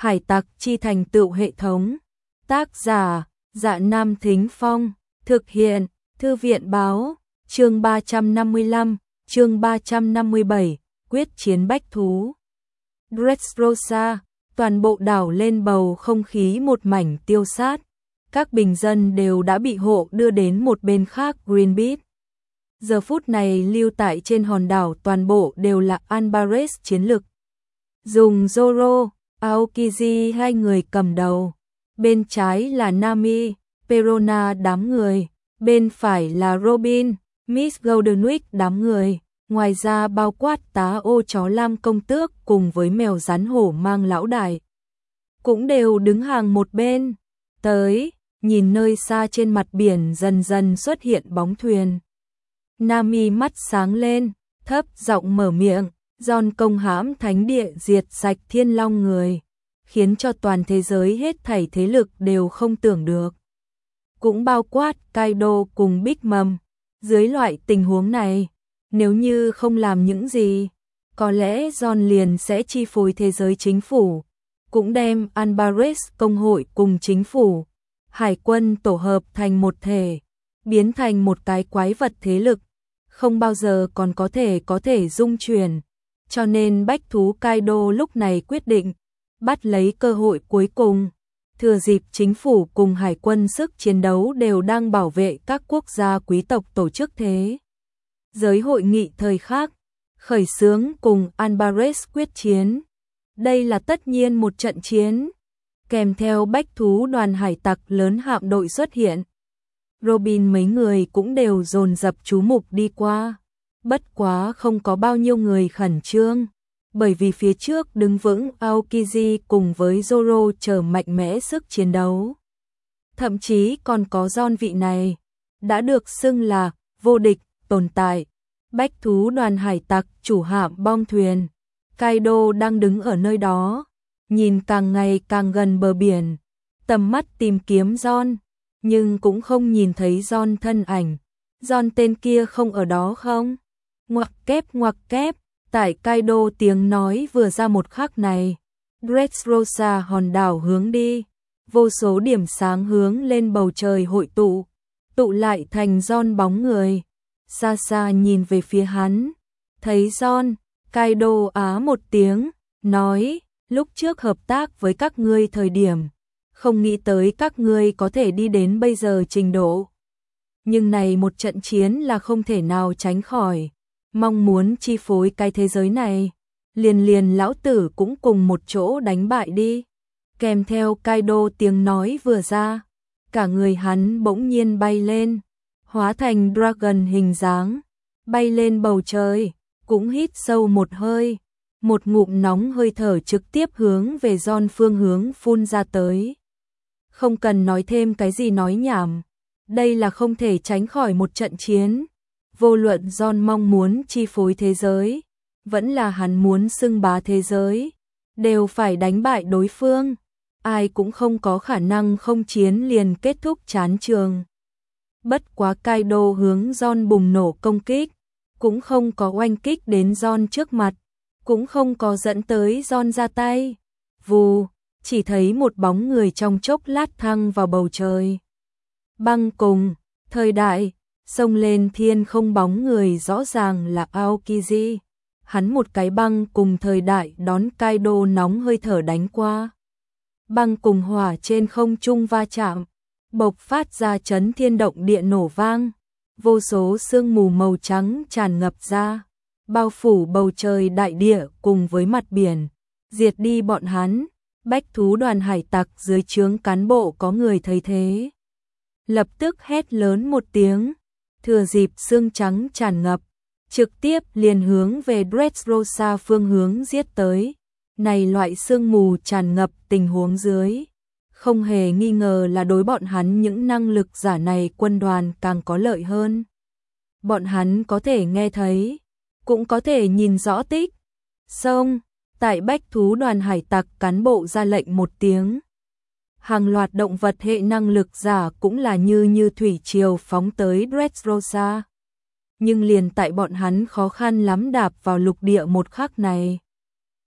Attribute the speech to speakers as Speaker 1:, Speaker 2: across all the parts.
Speaker 1: Hải tặc chi thành tựu hệ thống. Tác giả, Dạ Nam Thính Phong. Thực hiện, Thư viện báo. Chương 355, chương 357, quyết chiến bách thú. Dressrosa, toàn bộ đảo lên bầu không khí một mảnh tiêu sát. Các bình dân đều đã bị hộ đưa đến một bên khác Green Beach. Giờ phút này lưu tại trên hòn đảo toàn bộ đều là Alvarez chiến lực. Dùng Zoro, Aokiji hai người cầm đầu. Bên trái là Nami, Perona đám người. Bên phải là Robin, Miss Goldenwick đám người. Ngoài ra bao quát tá ô chó lam công tước cùng với mèo rắn hổ mang lão đại. Cũng đều đứng hàng một bên. Tới, nhìn nơi xa trên mặt biển dần dần xuất hiện bóng thuyền. Nami mắt sáng lên, thấp giọng mở miệng, John công hãm thánh địa diệt sạch thiên long người, khiến cho toàn thế giới hết thảy thế lực đều không tưởng được. Cũng bao quát Kaido cùng Big Mom. Dưới loại tình huống này, nếu như không làm những gì, có lẽ John liền sẽ chi phối thế giới chính phủ, cũng đem Alvarez công hội cùng chính phủ, hải quân tổ hợp thành một thể, biến thành một cái quái vật thế lực, không bao giờ còn có thể dung chuyển. Cho nên bách thú Kaido lúc này quyết định, bắt lấy cơ hội cuối cùng, thừa dịp chính phủ cùng hải quân sức chiến đấu đều đang bảo vệ các quốc gia quý tộc tổ chức thế giới hội nghị thời khắc, khởi xướng cùng Alvarez quyết chiến. Đây là tất nhiên một trận chiến, kèm theo bách thú đoàn hải tặc lớn hạm đội xuất hiện. Robin mấy người cũng đều dồn dập chú mục đi qua, bất quá không có bao nhiêu người khẩn trương, bởi vì phía trước đứng vững Aokiji cùng với Zoro chờ mạnh mẽ sức chiến đấu. Thậm chí còn có John vị này, đã được xưng là vô địch tồn tại. Bách thú đoàn hải tặc chủ hạm bom thuyền, Kaido đang đứng ở nơi đó, nhìn càng ngày càng gần bờ biển, tầm mắt tìm kiếm John, nhưng cũng không nhìn thấy John thân ảnh. John tên kia không ở đó không? Ngoặc kép, tại Kaido tiếng nói vừa ra một khắc này, Dressrosa hòn đảo hướng đi, vô số điểm sáng hướng lên bầu trời hội tụ lại thành John bóng người. Xa xa nhìn về phía hắn, thấy John, Kaido á một tiếng, nói, lúc trước hợp tác với các ngươi thời điểm, không nghĩ tới các ngươi có thể đi đến bây giờ trình độ. Nhưng này một trận chiến là không thể nào tránh khỏi, mong muốn chi phối cái thế giới này, liền lão tử cũng cùng một chỗ đánh bại đi. Kèm theo Kaido tiếng nói vừa ra, cả người hắn bỗng nhiên bay lên, hóa thành dragon hình dáng, bay lên bầu trời, cũng hít sâu một hơi, một ngụm nóng hơi thở trực tiếp hướng về John phương hướng phun ra tới. Không cần nói thêm cái gì nói nhảm, đây là không thể tránh khỏi một trận chiến. Vô luận John mong muốn chi phối thế giới, vẫn là hắn muốn xưng bá thế giới, đều phải đánh bại đối phương. Ai cũng không có khả năng không chiến liền kết thúc chán trường. Bất quá Kaido hướng John bùng nổ công kích, cũng không có oanh kích đến John trước mặt, cũng không có dẫn tới John ra tay. Vù, chỉ thấy một bóng người trong chốc lát thăng vào bầu trời. Băng cùng, thời đại, xông lên thiên không bóng người rõ ràng là Aokiji. Hắn một cái băng cùng thời đại đón Kaido nóng hơi thở đánh qua. Băng cùng hỏa trên không trung va chạm, bộc phát ra chấn thiên động địa nổ vang, vô số sương mù màu trắng tràn ngập ra, bao phủ bầu trời đại địa cùng với mặt biển, diệt đi bọn hắn. Bách thú đoàn hải tặc dưới trướng cán bộ có người thấy thế, lập tức hét lớn một tiếng, thừa dịp sương trắng tràn ngập, trực tiếp liền hướng về Dressrosa phương hướng giết tới. Này loại sương mù tràn ngập tình huống dưới, không hề nghi ngờ là đối bọn hắn những năng lực giả này quân đoàn càng có lợi hơn. Bọn hắn có thể nghe thấy, cũng có thể nhìn rõ tích. Xong, tại bách thú đoàn hải tặc cán bộ ra lệnh một tiếng. Hàng loạt động vật hệ năng lực giả cũng là như thủy triều phóng tới Dressrosa. Nhưng liền tại bọn hắn khó khăn lắm đạp vào lục địa một khắc này,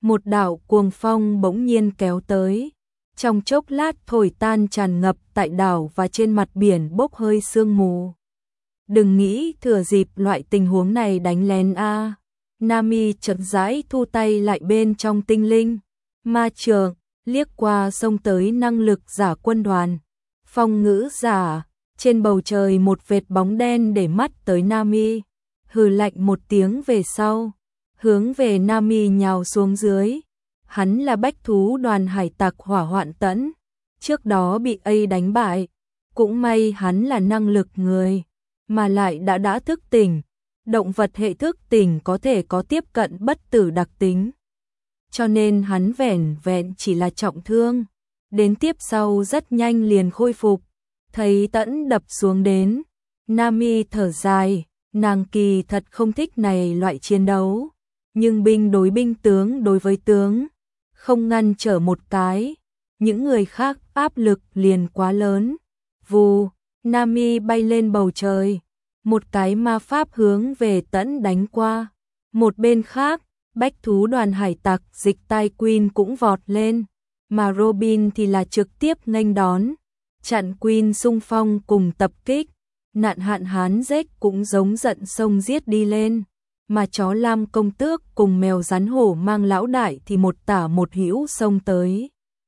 Speaker 1: một đạo cuồng phong bỗng nhiên kéo tới. Trong chốc lát thổi tan tràn ngập tại đảo và trên mặt biển bốc hơi sương mù. Đừng nghĩ thừa dịp loại tình huống này đánh lén a. Nami chậm rãi thu tay lại bên trong tinh linh ma trượng, liếc qua xông tới năng lực giả quân đoàn. Phong ngữ giả, trên bầu trời một vệt bóng đen để mắt tới Nami, hừ lạnh một tiếng về sau, hướng về Nami nhào xuống dưới. Hắn là bách thú đoàn hải tặc Hỏa Hoạn Tẫn, trước đó bị A đánh bại, cũng may hắn là năng lực người, mà lại đã thức tỉnh. Động vật hệ thức tỉnh có thể có tiếp cận bất tử đặc tính, cho nên hắn vẻn vẹn chỉ là trọng thương, đến tiếp sau rất nhanh liền khôi phục. Thấy Tẫn đập xuống đến, Nami thở dài, nàng kỳ thật không thích này loại chiến đấu, nhưng binh đối binh tướng đối với tướng, không ngăn trở một cái, những người khác áp lực liền quá lớn. Vù, Nami bay lên bầu trời, một cái ma pháp hướng về Tẫn đánh qua. Một bên khác, bách thú đoàn hải tặc Dịch Tai Queen cũng vọt lên, mà Robin thì là trực tiếp nghênh đón, chặn Queen xung phong cùng tập kích. Nạn hạn hán rếch cũng giống giận sông giết đi lên, mà chó lam công tước cùng mèo rắn hổ mang lão đại thì một tả một hữu xông tới.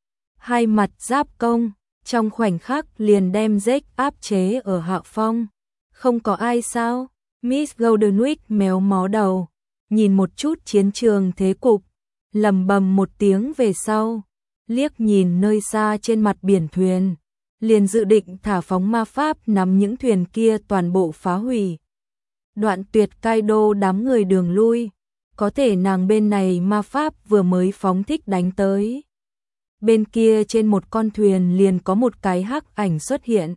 Speaker 1: Hai mặt giáp công, trong khoảnh khắc liền đem rếch áp chế ở hạ phong. Không có ai sao? Miss Goldenwick méo mó đầu, nhìn một chút chiến trường thế cục, lầm bầm một tiếng về sau, liếc nhìn nơi xa trên mặt biển thuyền, liền dự định thả phóng ma pháp nắm những thuyền kia toàn bộ phá hủy. Đoạn tuyệt Kaido đám người đường lui, có thể nàng bên này ma pháp vừa mới phóng thích đánh tới. Bên kia trên một con thuyền liền có một cái hắc ảnh xuất hiện.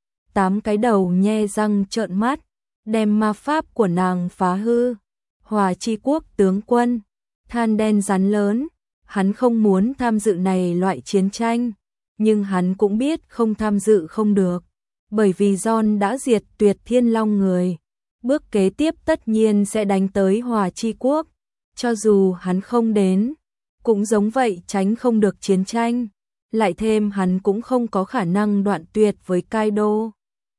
Speaker 1: 8 cái đầu nhe răng trợn mắt, đem ma pháp của nàng phá hư. Hòa Chi Quốc tướng quân, than đen rắn lớn, hắn không muốn tham dự này loại chiến tranh, nhưng hắn cũng biết không tham dự không được, bởi vì John đã diệt tuyệt thiên long người. Bước kế tiếp tất nhiên sẽ đánh tới Hòa Chi Quốc, cho dù hắn không đến, cũng giống vậy tránh không được chiến tranh, lại thêm hắn cũng không có khả năng đoạn tuyệt với Kaido.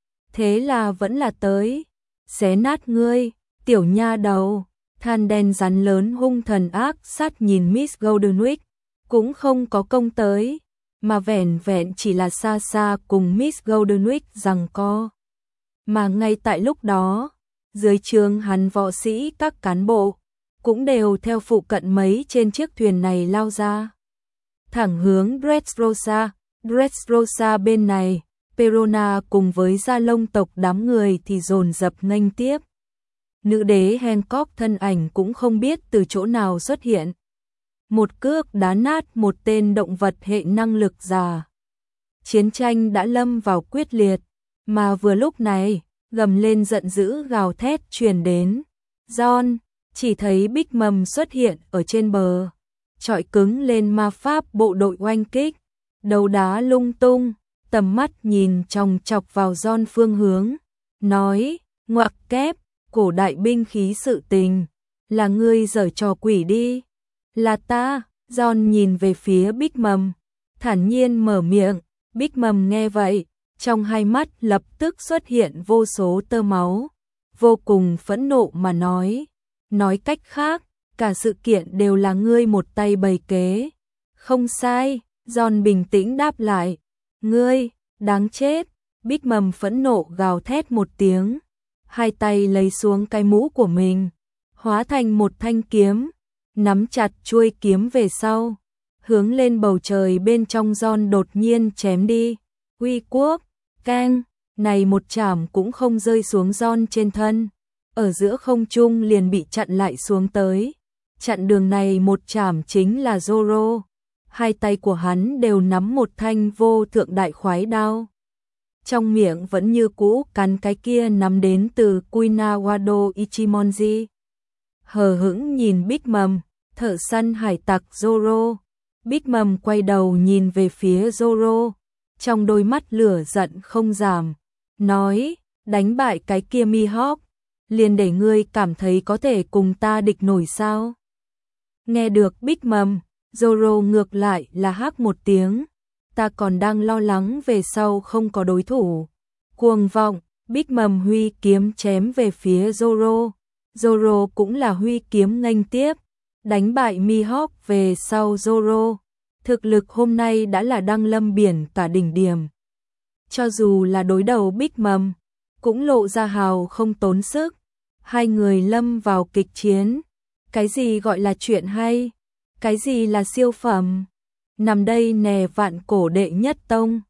Speaker 1: Thế là vẫn là tới, xé nát ngươi, tiểu nha đầu. Than đen rắn lớn hung thần ác sát nhìn Miss Goldenwick, cũng không có công tới, mà vẻn vẹn chỉ là xa xa cùng Miss Goldenwick giằng co. Mà ngay tại lúc đó, dưới trướng hắn võ sĩ các cán bộ, cũng đều theo phụ cận mấy trên chiếc thuyền này lao ra. Thẳng hướng Dressrosa, Dressrosa bên này, Perona cùng với Gia Long tộc đám người thì dồn dập nghênh tiếp. Nữ đế Hancock thân ảnh cũng không biết từ chỗ nào xuất hiện. Một cước đá nát một tên động vật hệ năng lực giả. Chiến tranh đã lâm vào quyết liệt, mà vừa lúc này, gầm lên giận dữ gào thét truyền đến. John, chỉ thấy Big Mom xuất hiện ở trên bờ, chọi cứng lên ma pháp bộ đội oanh kích, đầu đá lung tung, tầm mắt nhìn chòng chọc vào John phương hướng, nói, ngoặc kép, cổ đại binh khí sự tình, là ngươi giở trò quỷ đi. Là ta. John nhìn về phía Big Mom, thản nhiên mở miệng. Big Mom nghe vậy, trong hai mắt lập tức xuất hiện vô số tơ máu, vô cùng phẫn nộ mà nói cách khác, cả sự kiện đều là ngươi một tay bày kế. Không sai, John bình tĩnh đáp lại. Ngươi, đáng chết. Big Mom phẫn nộ gào thét một tiếng, hai tay lấy xuống cái mũ của mình, hóa thành một thanh kiếm, nắm chặt chuôi kiếm về sau, hướng lên bầu trời bên trong John đột nhiên chém đi. Uy quốc, keng, này một chảm cũng không rơi xuống John trên thân, ở giữa không trung liền bị chặn lại xuống tới. Chặn đường này một chảm chính là Zoro, hai tay của hắn đều nắm một thanh vô thượng đại khoái đao. Trong miệng vẫn như cũ cắn cái kia nắm đến từ Kuinawado Ichimonji. Hờ hững nhìn Big Mom, thợ săn hải tặc Zoro. Big Mom quay đầu nhìn về phía Zoro, trong đôi mắt lửa giận không giảm, nói, đánh bại cái kia Mihawk, liền để ngươi cảm thấy có thể cùng ta địch nổi sao? Nghe được Big Mom, Zoro ngược lại là hắc một tiếng. Ta còn đang lo lắng về sau không có đối thủ. Cuồng vọng, Big Mom huy kiếm chém về phía Zoro. Zoro cũng là huy kiếm nghênh tiếp, đánh bại Mihawk về sau Zoro. Thực lực hôm nay đã là đăng lâm biển cả đỉnh điểm. Cho dù là đối đầu Big Mom, cũng lộ ra hào không tốn sức. Hai người lâm vào kịch chiến. Cái gì gọi là chuyện hay? Cái gì là siêu phẩm? Nằm đây nè vạn cổ đệ nhất tông.